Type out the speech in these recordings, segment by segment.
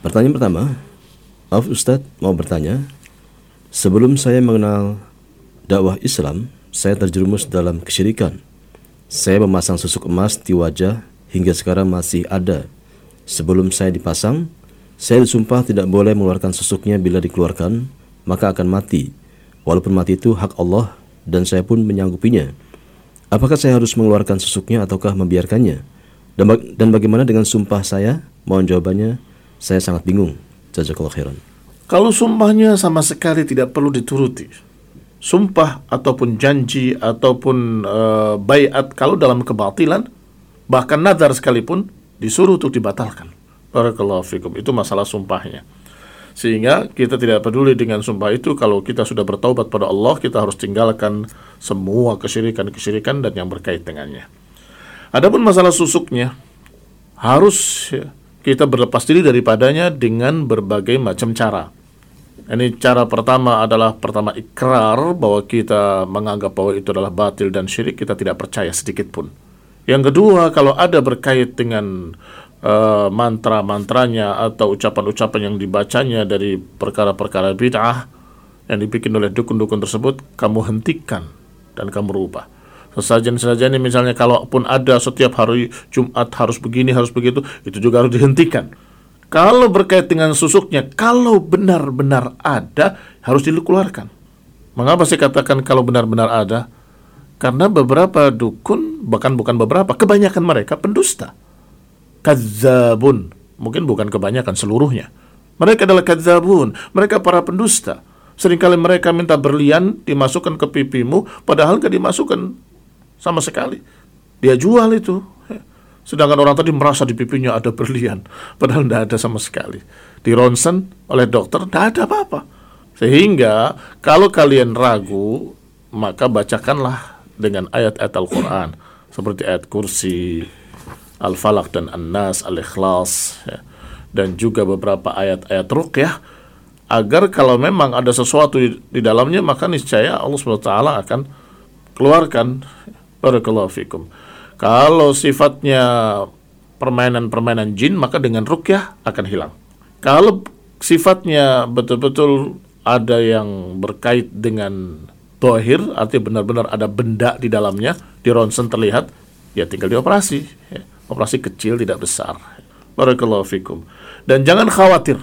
Pertanyaan pertama, maaf Ustadz, mau bertanya. Sebelum saya mengenal dakwah Islam, saya terjerumus dalam kesyirikan. Saya memasang susuk emas di wajah hingga sekarang masih ada. Sebelum saya dipasang, saya disumpah tidak boleh mengeluarkan susuknya. Bila dikeluarkan, maka akan mati. Walaupun mati itu hak Allah dan saya pun menyanggupinya. Apakah saya harus mengeluarkan susuknya ataukah membiarkannya? Dan bagaimana dengan sumpah saya? Mohon jawabannya, saya sangat bingung. Jazakallahu khairan. Kalau sumpahnya sama sekali tidak perlu dituruti, sumpah ataupun janji ataupun baiat kalau dalam kebatilan, bahkan nazar sekalipun disuruh untuk dibatalkan. Barakallahu fikum. Itu masalah sumpahnya. Sehingga kita tidak peduli dengan sumpah itu. Kalau kita sudah bertaubat pada Allah, kita harus tinggalkan semua kesyirikan-kesyirikan dan yang berkait dengannya. Adapun masalah susuknya, harus kita berlepas diri daripadanya dengan berbagai macam cara. Ini cara pertama adalah ikrar bahwa kita menganggap bahwa itu adalah batil dan syirik, kita tidak percaya sedikit pun. Yang kedua, kalau ada berkait dengan mantra-mantranya atau ucapan-ucapan yang dibacanya dari perkara-perkara bid'ah yang dibikin oleh dukun-dukun tersebut, kamu hentikan dan kamu rubah. Sesajen-sesajen misalnya kalaupun ada setiap hari Jumat harus begini, harus begitu, itu juga harus dihentikan. Kalau berkait dengan susuknya, kalau benar-benar ada, harus dikeluarkan. Mengapa saya katakan kalau benar-benar ada? Karena beberapa dukun, bahkan bukan beberapa, kebanyakan mereka pendusta. Kadzabun, mungkin bukan kebanyakan, seluruhnya. Mereka adalah kadzabun, mereka para pendusta. Seringkali mereka minta berlian dimasukkan ke pipimu, padahal gak dimasukkan sama sekali. Dia jual itu. Sedangkan orang tadi merasa di pipinya ada berlian, padahal tidak ada sama sekali. Di ronsen oleh dokter, tidak ada apa-apa. Sehingga kalau kalian ragu, maka bacakanlah dengan ayat-ayat Al-Quran, seperti ayat kursi, Al-Falaq dan An-Nas, Al-Ikhlas, dan juga beberapa ayat-ayat ruqyah, agar kalau memang ada sesuatu di dalamnya, maka niscaya Allah SWT akan keluarkan. Barakallahu fikum. Kalau sifatnya permainan-permainan jin, maka dengan ruqyah akan hilang. Kalau sifatnya betul-betul ada yang berkait dengan zahir, artinya benar-benar ada benda di dalamnya, di ronsen terlihat, ya tinggal dioperasi. Operasi kecil, tidak besar. Barakallahu fikum. Dan jangan khawatir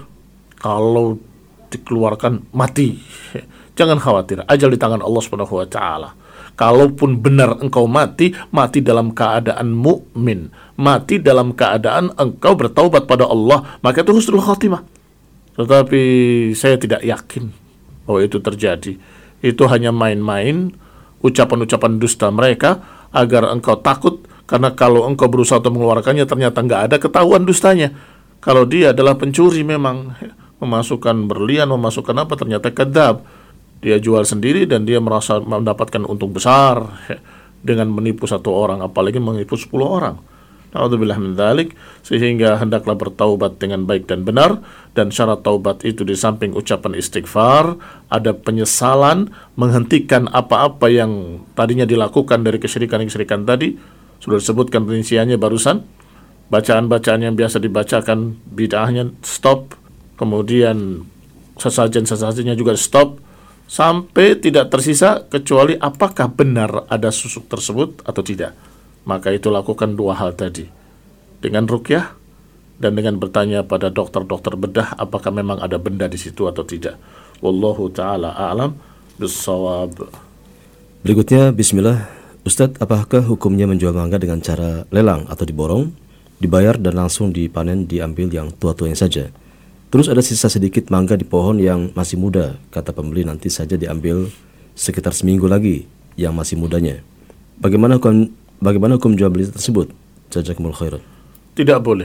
kalau dikeluarkan mati. Jangan khawatir, ajal di tangan Allah Subhanahu wa taala. Kalaupun benar engkau mati, mati dalam keadaan mukmin, mati dalam keadaan engkau bertaubat pada Allah, maka itu husnul khatimah. Tetapi saya tidak yakin bahwa itu terjadi. Itu hanya main-main, ucapan-ucapan dusta mereka agar engkau takut. Karena kalau engkau berusaha untuk mengeluarkannya, ternyata nggak ada, ketahuan dustanya. Kalau dia adalah pencuri memang, memasukkan berlian, memasukkan apa, ternyata kadzab. Dia jual sendiri dan dia merasa mendapatkan untung besar dengan menipu satu orang, apalagi menipu 10 orang. Na'udzubillah min dzalik. Sehingga hendaklah bertaubat dengan baik dan benar. Dan syarat taubat itu di samping ucapan istighfar, ada penyesalan, menghentikan apa-apa yang tadinya dilakukan dari kesyirikan-kesyirikan tadi. Sudah disebutkan rinciannya barusan. Bacaan-bacaan yang biasa dibacakan, bid'ahnya stop. Kemudian sesajen-sesajennya juga stop. Sampai tidak tersisa kecuali apakah benar ada susuk tersebut atau tidak. Maka itu lakukan dua hal tadi. Dengan ruqyah dan dengan bertanya pada dokter-dokter bedah apakah memang ada benda di situ atau tidak. Wallahu ta'ala a'lam bis-shawab. Berikutnya, bismillah. Ustadz, apakah hukumnya menjual mangga dengan cara lelang atau diborong, dibayar dan langsung dipanen, diambil yang tua-tuanya saja? Terus ada sisa sedikit mangga di pohon yang masih muda, kata pembeli nanti saja diambil sekitar seminggu lagi yang masih mudanya. Bagaimana hukum jual beli tersebut? Jazakumullah khairan. Tidak boleh.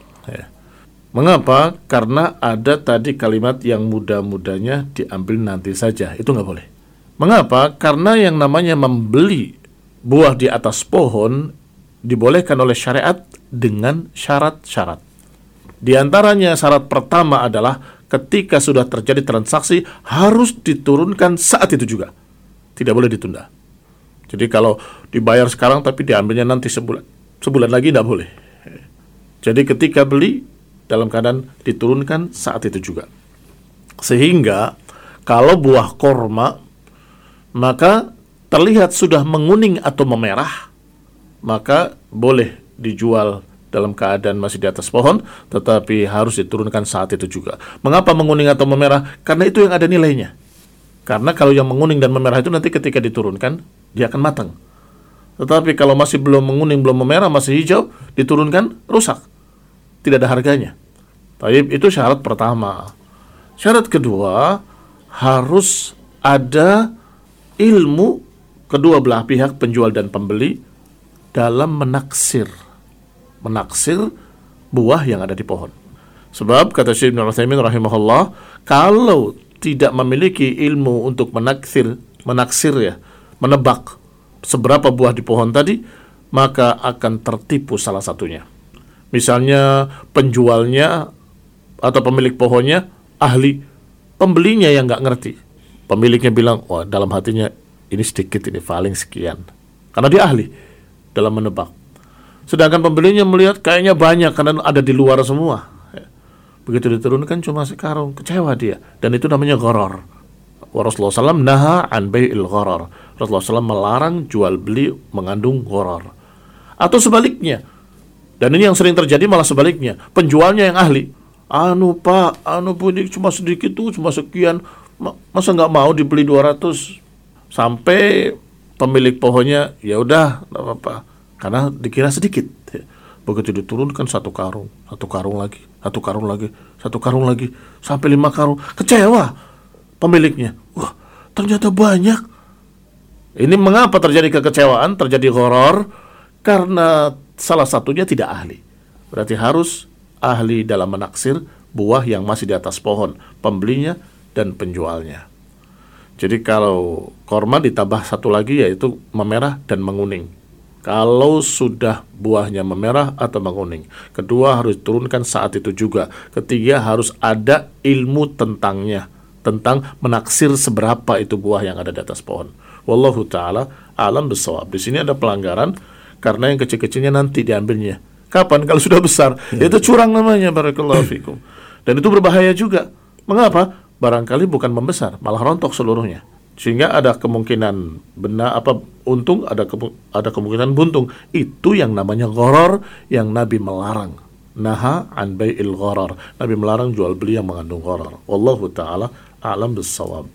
Mengapa? Karena ada tadi kalimat yang muda-mudanya diambil nanti saja. Itu nggak boleh. Mengapa? Karena yang namanya membeli buah di atas pohon dibolehkan oleh syariat dengan syarat-syarat. Di antaranya syarat pertama adalah ketika sudah terjadi transaksi harus diturunkan saat itu juga. Tidak boleh ditunda. Jadi kalau dibayar sekarang tapi diambilnya nanti sebulan lagi tidak boleh. Jadi ketika beli dalam keadaan diturunkan saat itu juga. Sehingga kalau buah korma maka terlihat sudah menguning atau memerah, maka boleh dijual dalam keadaan masih di atas pohon, tetapi harus diturunkan saat itu juga. Mengapa menguning atau memerah? Karena itu yang ada nilainya. Karena kalau yang menguning dan memerah itu nanti ketika diturunkan, dia akan matang. Tetapi kalau masih belum menguning, belum memerah, masih hijau, diturunkan, rusak. Tidak ada harganya. Tapi itu syarat pertama. Syarat kedua, harus ada ilmu kedua belah pihak, penjual dan pembeli, dalam menaksir buah yang ada di pohon. Sebab kata Syekh Ibnu Utsaimin rahimahullah, kalau tidak memiliki ilmu untuk menaksir ya, menebak seberapa buah di pohon tadi, maka akan tertipu salah satunya. Misalnya penjualnya atau pemilik pohonnya ahli, pembelinya yang nggak ngerti. Pemiliknya bilang, wah, dalam hatinya ini sedikit, ini paling sekian, karena dia ahli dalam menebak. Sedangkan pembelinya melihat kayaknya banyak karena ada di luar semua. Begitu diturunkan cuma sekarung, kecewa dia. Dan itu namanya gharar. Rasulullah SAW naha an bai'il gharar. Rasulullah SAW melarang jual beli mengandung gharar. Atau sebaliknya. Dan ini yang sering terjadi malah sebaliknya. Penjualnya yang ahli. Pak, ini cuma sedikit tuh, cuma sekian. Masa nggak mau dibeli 200? Sampai pemilik pohonnya, ya udah, nggak apa-apa. Karena dikira sedikit. Begitu diturunkan satu karung lagi, sampai 5 karung. Kecewa pemiliknya. Wah, ternyata banyak. Ini mengapa terjadi kekecewaan, terjadi gharar? Karena salah satunya tidak ahli. Berarti harus ahli dalam menaksir buah yang masih di atas pohon, pembelinya dan penjualnya. Jadi kalau korma ditambah satu lagi, yaitu memerah dan menguning. Kalau sudah buahnya memerah atau menguning. Kedua, harus turunkan saat itu juga. Ketiga, harus ada ilmu tentangnya, tentang menaksir seberapa itu buah yang ada di atas pohon. Wallahu ta'ala a'lam bissawab. Di sini ada pelanggaran karena yang kecil-kecilnya nanti diambilnya. Kapan? Kalau sudah besar. Itu curang namanya, barakallahu fikum. Dan itu berbahaya juga. Mengapa? Barangkali bukan membesar, malah rontok seluruhnya. Sehingga ada kemungkinan untung, ada kemungkinan buntung. Itu yang namanya gharar, yang Nabi melarang. Naha an bai'il gharar. Nabi melarang jual beli yang mengandung gharar. Wallahu ta'ala a'lam bissawab.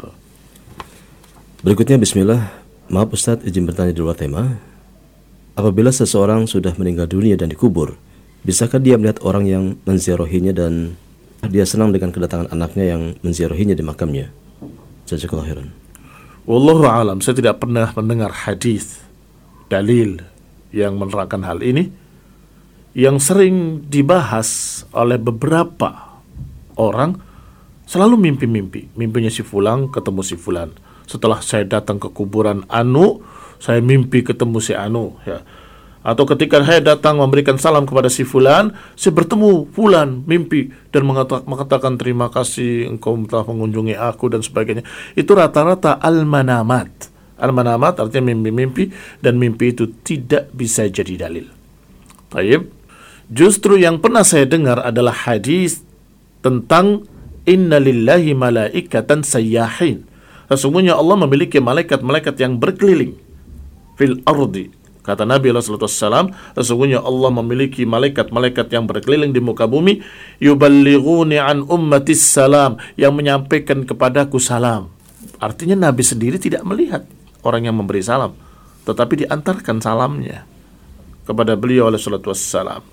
Berikutnya, bismillah. Maaf Ustaz, izin bertanya di luar tema. Apabila seseorang sudah meninggal dunia dan dikubur, bisakah dia melihat orang yang menziarahinya dan dia senang dengan kedatangan anaknya yang menziarahinya di makamnya? Jazakallahu khairan. Wallahu alam, saya tidak pernah mendengar hadis dalil yang menerangkan hal ini. Yang sering dibahas oleh beberapa orang, selalu mimpi-mimpi. Mimpinya si fulan ketemu si fulan. Setelah saya datang ke kuburan Anu, saya mimpi ketemu si Anu, ya. Atau ketika saya datang memberikan salam kepada si fulan, saya bertemu fulan, mimpi, dan mengatakan terima kasih engkau telah mengunjungi aku dan sebagainya. Itu rata-rata al-manamat. Al-manamat artinya mimpi-mimpi, dan mimpi itu tidak bisa jadi dalil. Taib. Justru yang pernah saya dengar adalah hadis tentang inna lillahi malaikatan sayyahin. Sesungguhnya Allah memiliki malaikat-malaikat yang berkeliling fil ardi. Kata Nabi SAW, sesungguhnya Allah memiliki malaikat-malaikat yang berkeliling di muka bumi, yuballighuni an ummatis salam, yang menyampaikan kepadaku salam. Artinya Nabi sendiri tidak melihat orang yang memberi salam, tetapi diantarkan salamnya kepada beliau SAW.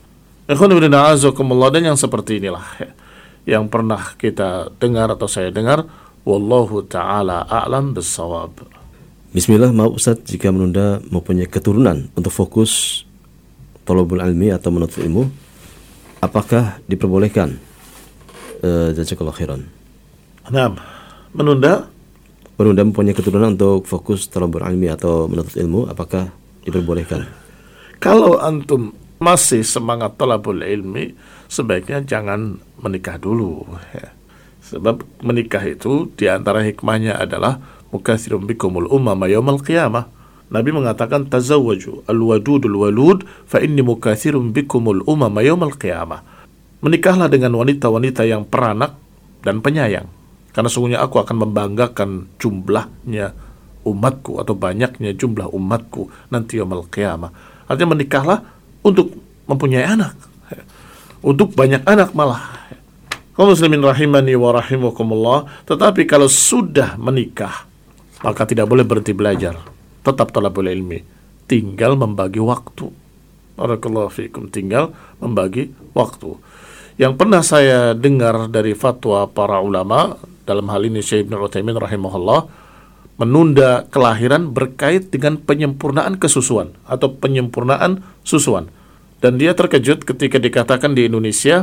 Dan yang seperti inilah yang pernah kita dengar atau saya dengar. Wallahu ta'ala a'lam bissawab. Bismillah, maaf Ustaz jika menunda mempunyai keturunan untuk fokus thalabul ilmi atau menuntut ilmu, apakah diperbolehkan? Jazakallahu khairan. Nah, menunda mempunyai keturunan untuk fokus thalabul ilmi atau menuntut ilmu, apakah diperbolehkan? Kalau antum masih semangat thalabul ilmi, sebaiknya jangan menikah dulu, ya. Sebab menikah itu diantara hikmahnya adalah mukatsirun bikumul umama yaumal qiyamah. Nabi mengatakan tazawwaju al-wadudul walud fa inni mukatsirun bikumul umama yaumal qiyamah. menikahlah dengan wanita-wanita yang peranak dan penyayang, karena sungguhnya aku akan membanggakan jumlahnya umatku atau banyaknya jumlah umatku nanti yaumul qiyamah. Artinya menikahlah untuk mempunyai anak, untuk banyak anak malah. Kaum muslimin rahimani wa rahimakumullah. Tetapi kalau sudah menikah, maka tidak boleh berhenti belajar, tetap talabul ilmi, tinggal membagi waktu. Barakallahu fikum, tinggal membagi waktu. Yang pernah saya dengar dari fatwa para ulama, dalam hal ini Syekh Ibnu Utsaimin rahimahullah, menunda kelahiran berkait dengan penyempurnaan kesusuan atau penyempurnaan susuan. Dan dia terkejut ketika dikatakan di Indonesia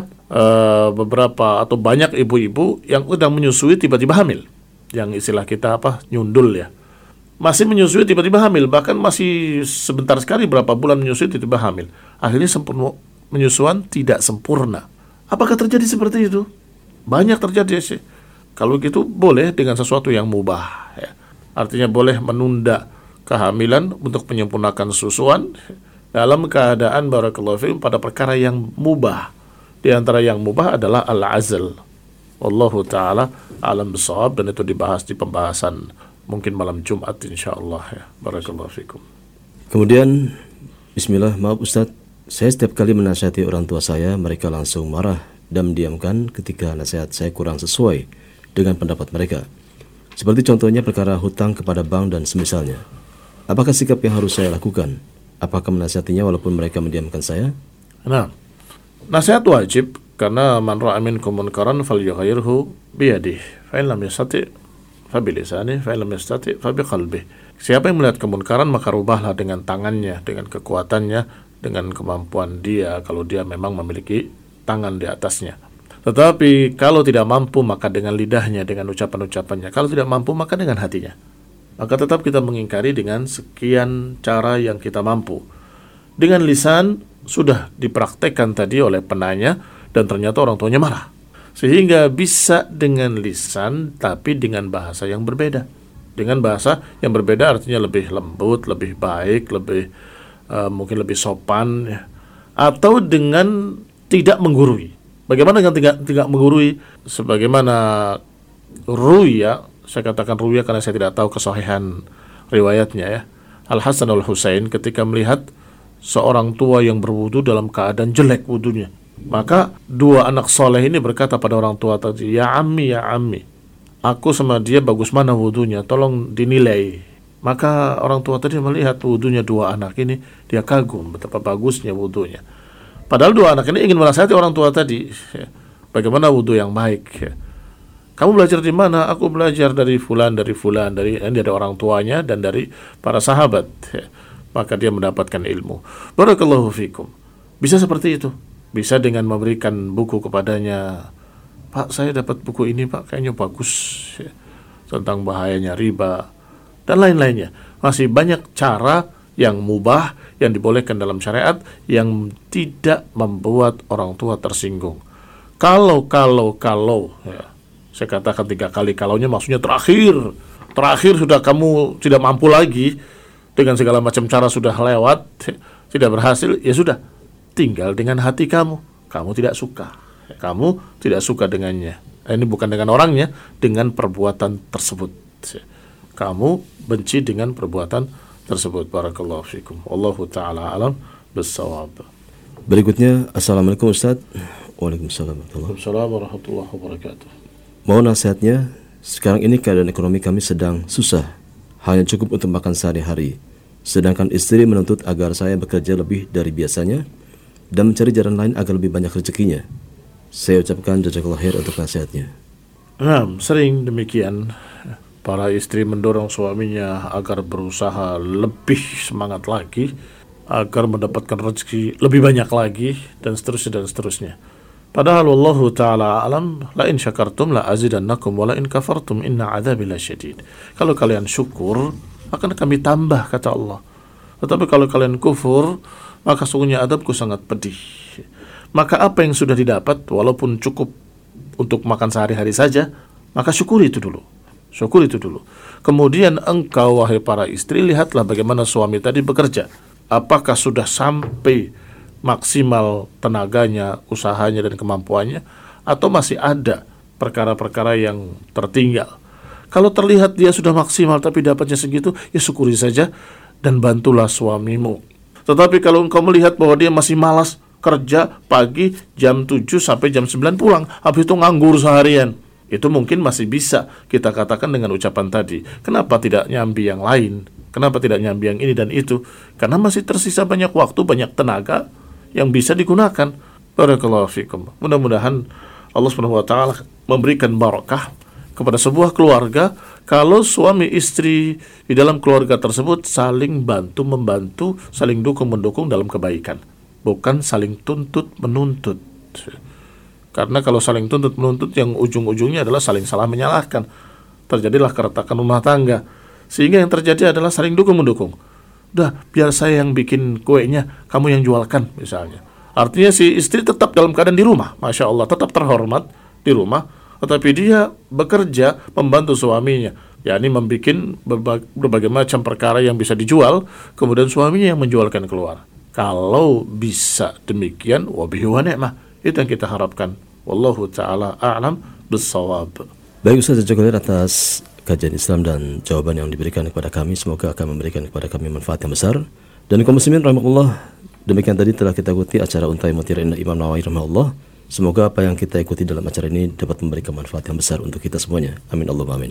beberapa atau banyak ibu-ibu yang sedang menyusui tiba-tiba hamil. Yang istilah kita nyundul ya. Masih menyusui tiba-tiba hamil, bahkan masih sebentar sekali berapa bulan menyusui tiba-tiba hamil. Akhirnya penyusuan tidak sempurna. Apakah terjadi seperti itu? Banyak terjadi sih. Kalau gitu boleh dengan sesuatu yang mubah ya. Artinya boleh menunda kehamilan untuk menyempurnakan susuan dalam keadaan barakallahu fiikum pada perkara yang mubah. Di antara yang mubah adalah al-azl. Wallahu ta'ala alam bisawab, dan itu dibahas di pembahasan mungkin malam Jumat insyaallah ya. Barakallahu fiikum. Kemudian, bismillah, maaf Ustaz, saya setiap kali menasihati orang tua saya, mereka langsung marah dan mendiamkan ketika nasihat saya kurang sesuai dengan pendapat mereka. Seperti contohnya perkara hutang kepada bank dan semisalnya. Apakah sikap yang harus saya lakukan? Apakah menasihatinya walaupun mereka mendiamkan saya? Nah, nasihat wajib, karena man ra'a minkum munkaran falyughayyirhu biyadihi, fa in lam yastati' fa bilisanihi, fa in lam yastati' fa biqalbihi. Siapa yang melihat kemungkaran maka rubahlah dengan tangannya, dengan kekuatannya, dengan kemampuan dia, kalau dia memang memiliki tangan di atasnya. Tetapi kalau tidak mampu maka dengan lidahnya, dengan ucapan-ucapannya. Kalau tidak mampu maka dengan hatinya. Maka tetap kita mengingkari dengan sekian cara yang kita mampu. Dengan lisan sudah dipraktekkan tadi oleh penanya, dan ternyata orang tuanya marah. Sehingga bisa dengan lisan tapi dengan bahasa yang berbeda. Dengan bahasa yang berbeda artinya lebih lembut, lebih baik, lebih mungkin lebih sopan ya. Atau dengan tidak menggurui. Bagaimana dengan tidak menggurui? Sebagaimana ruya, saya katakan ruya karena saya tidak tahu kesahihan riwayatnya ya. Al-Hasan al-Husain ketika melihat seorang tua yang berwudu dalam keadaan jelek wudunya, maka dua anak soleh ini berkata pada orang tua tadi, ya ammi, aku sama dia bagus mana wudunya, tolong dinilai. Maka orang tua tadi melihat wudunya dua anak ini, dia kagum betapa bagusnya wudunya. Padahal dua anak ini ingin menasihati orang tua tadi, ya, bagaimana wudu yang baik. Ya. Kamu belajar di mana? Aku belajar dari fulan, dari orang tuanya dan dari para sahabat. Ya. Maka dia mendapatkan ilmu. Barakallahu fikum. Bisa seperti itu. Bisa dengan memberikan buku kepadanya. Pak, saya dapat buku ini Pak, kayaknya bagus ya. Tentang bahayanya riba dan lain-lainnya. Masih banyak cara yang mubah yang dibolehkan dalam syariat yang tidak membuat orang tua tersinggung. Kalau ya, saya katakan 3 kali kalaunya maksudnya terakhir sudah kamu tidak mampu lagi, dengan segala macam cara sudah lewat, tidak berhasil, ya sudah, tinggal dengan hati kamu tidak suka dengannya. Ini bukan dengan orangnya, dengan perbuatan tersebut. Kamu benci dengan perbuatan tersebut. Barakallahu fikum. Wallahu ta'ala alam bissawab. Berikutnya, Assalamualaikum Ustaz. Waalaikumsalam warahmatullahi wabarakatuh. Mohon nasihatnya, sekarang ini keadaan ekonomi kami sedang susah, hanya cukup untuk makan sehari-hari. Sedangkan istri menuntut agar saya bekerja lebih dari biasanya dan mencari jalan lain agar lebih banyak rezekinya. Saya ucapkan jazakallahu khair untuk nasihatnya. Nah, sering demikian. Para istri mendorong suaminya agar berusaha lebih semangat lagi, agar mendapatkan rezeki lebih banyak lagi, dan seterusnya. Padahal wallahu ta'ala alam, la in syakartum la azidannakum wa la in kafartum inna adzabi lasyadid. Kalau kalian syukur, akan kami tambah, kata Allah. Tetapi kalau kalian kufur, maka sungguhnya adabku sangat pedih. Maka apa yang sudah didapat, walaupun cukup untuk makan sehari-hari saja, maka syukuri itu dulu. Kemudian engkau, wahai para istri, lihatlah bagaimana suami tadi bekerja. Apakah sudah sampai maksimal tenaganya, usahanya dan kemampuannya, atau masih ada perkara-perkara yang tertinggal. Kalau terlihat dia sudah maksimal tapi dapatnya segitu, ya syukuri saja dan bantulah suamimu. Tetapi kalau engkau melihat bahwa dia masih malas kerja pagi jam 7 sampai jam 9 pulang, habis itu nganggur seharian, itu mungkin masih bisa kita katakan dengan ucapan tadi, kenapa tidak nyambi yang lain? Kenapa tidak nyambi yang ini dan itu? Karena masih tersisa banyak waktu, banyak tenaga yang bisa digunakan. Barakallahu fikum. Mudah-mudahan Allah Subhanahu wa taala memberikan barakah kepada sebuah keluarga kalau suami istri di dalam keluarga tersebut saling bantu-membantu, saling dukung-mendukung dalam kebaikan, bukan saling tuntut-menuntut. Karena kalau saling tuntut-menuntut yang ujung-ujungnya adalah saling salah menyalahkan, terjadilah keretakan rumah tangga. Sehingga yang terjadi adalah saling dukung-mendukung. Udah, biar saya yang bikin kuenya, kamu yang jualkan misalnya. Artinya si istri tetap dalam keadaan di rumah, Masya Allah, tetap terhormat di rumah, tetapi dia bekerja membantu suaminya, yakni membuat berbagai macam perkara yang bisa dijual, kemudian suaminya yang menjualkan keluar. Kalau bisa demikian, wabihi wa ni'mah, itu yang kita harapkan. Wallahu ta'ala a'lam bis-shawab. Baik Ustaz Jazakallahu atas kajian Islam dan jawaban yang diberikan kepada kami, semoga akan memberikan kepada kami manfaat yang besar. Dan kaum muslimin rahimahullah, demikian tadi telah kita ikuti acara Untai Mutiara Indah Imam Nawawi rahimahullah. Semoga apa yang kita ikuti dalam acara ini dapat memberikan manfaat yang besar untuk kita semuanya. Amin Allahumma amin.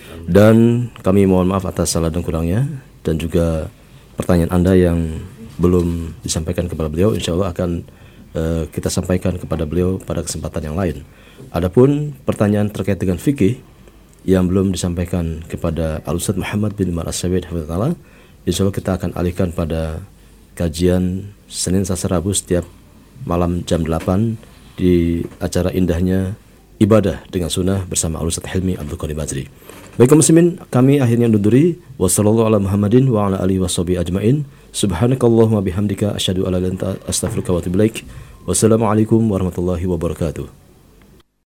Dan kami mohon maaf atas salah dan kurangnya, dan juga pertanyaan Anda yang belum disampaikan kepada beliau, insya Allah akan kita sampaikan kepada beliau pada kesempatan yang lain. Adapun pertanyaan terkait dengan fikih yang belum disampaikan kepada Al-Ustaz Muhammad bin Umar As-Sawid hafizahullah, insya Allah kita akan alihkan pada kajian Senin, Selasa, Rabu setiap malam jam 8 di acara indahnya Ibadah dengan Sunnah bersama Al-Ustaz Hilmi Abdul Qadir Bazri. Baik kaum muslimin, kami akhirnya nunduri. Wassallallahu ala Muhammadin wa ala alihi washabihi ajmain. Subhanakallahumma bihamdika asyhadu an la ilaha illa anta astaghfiruka wa atubu ilaik. Wassalamualaikum warahmatullahi wabarakatuh.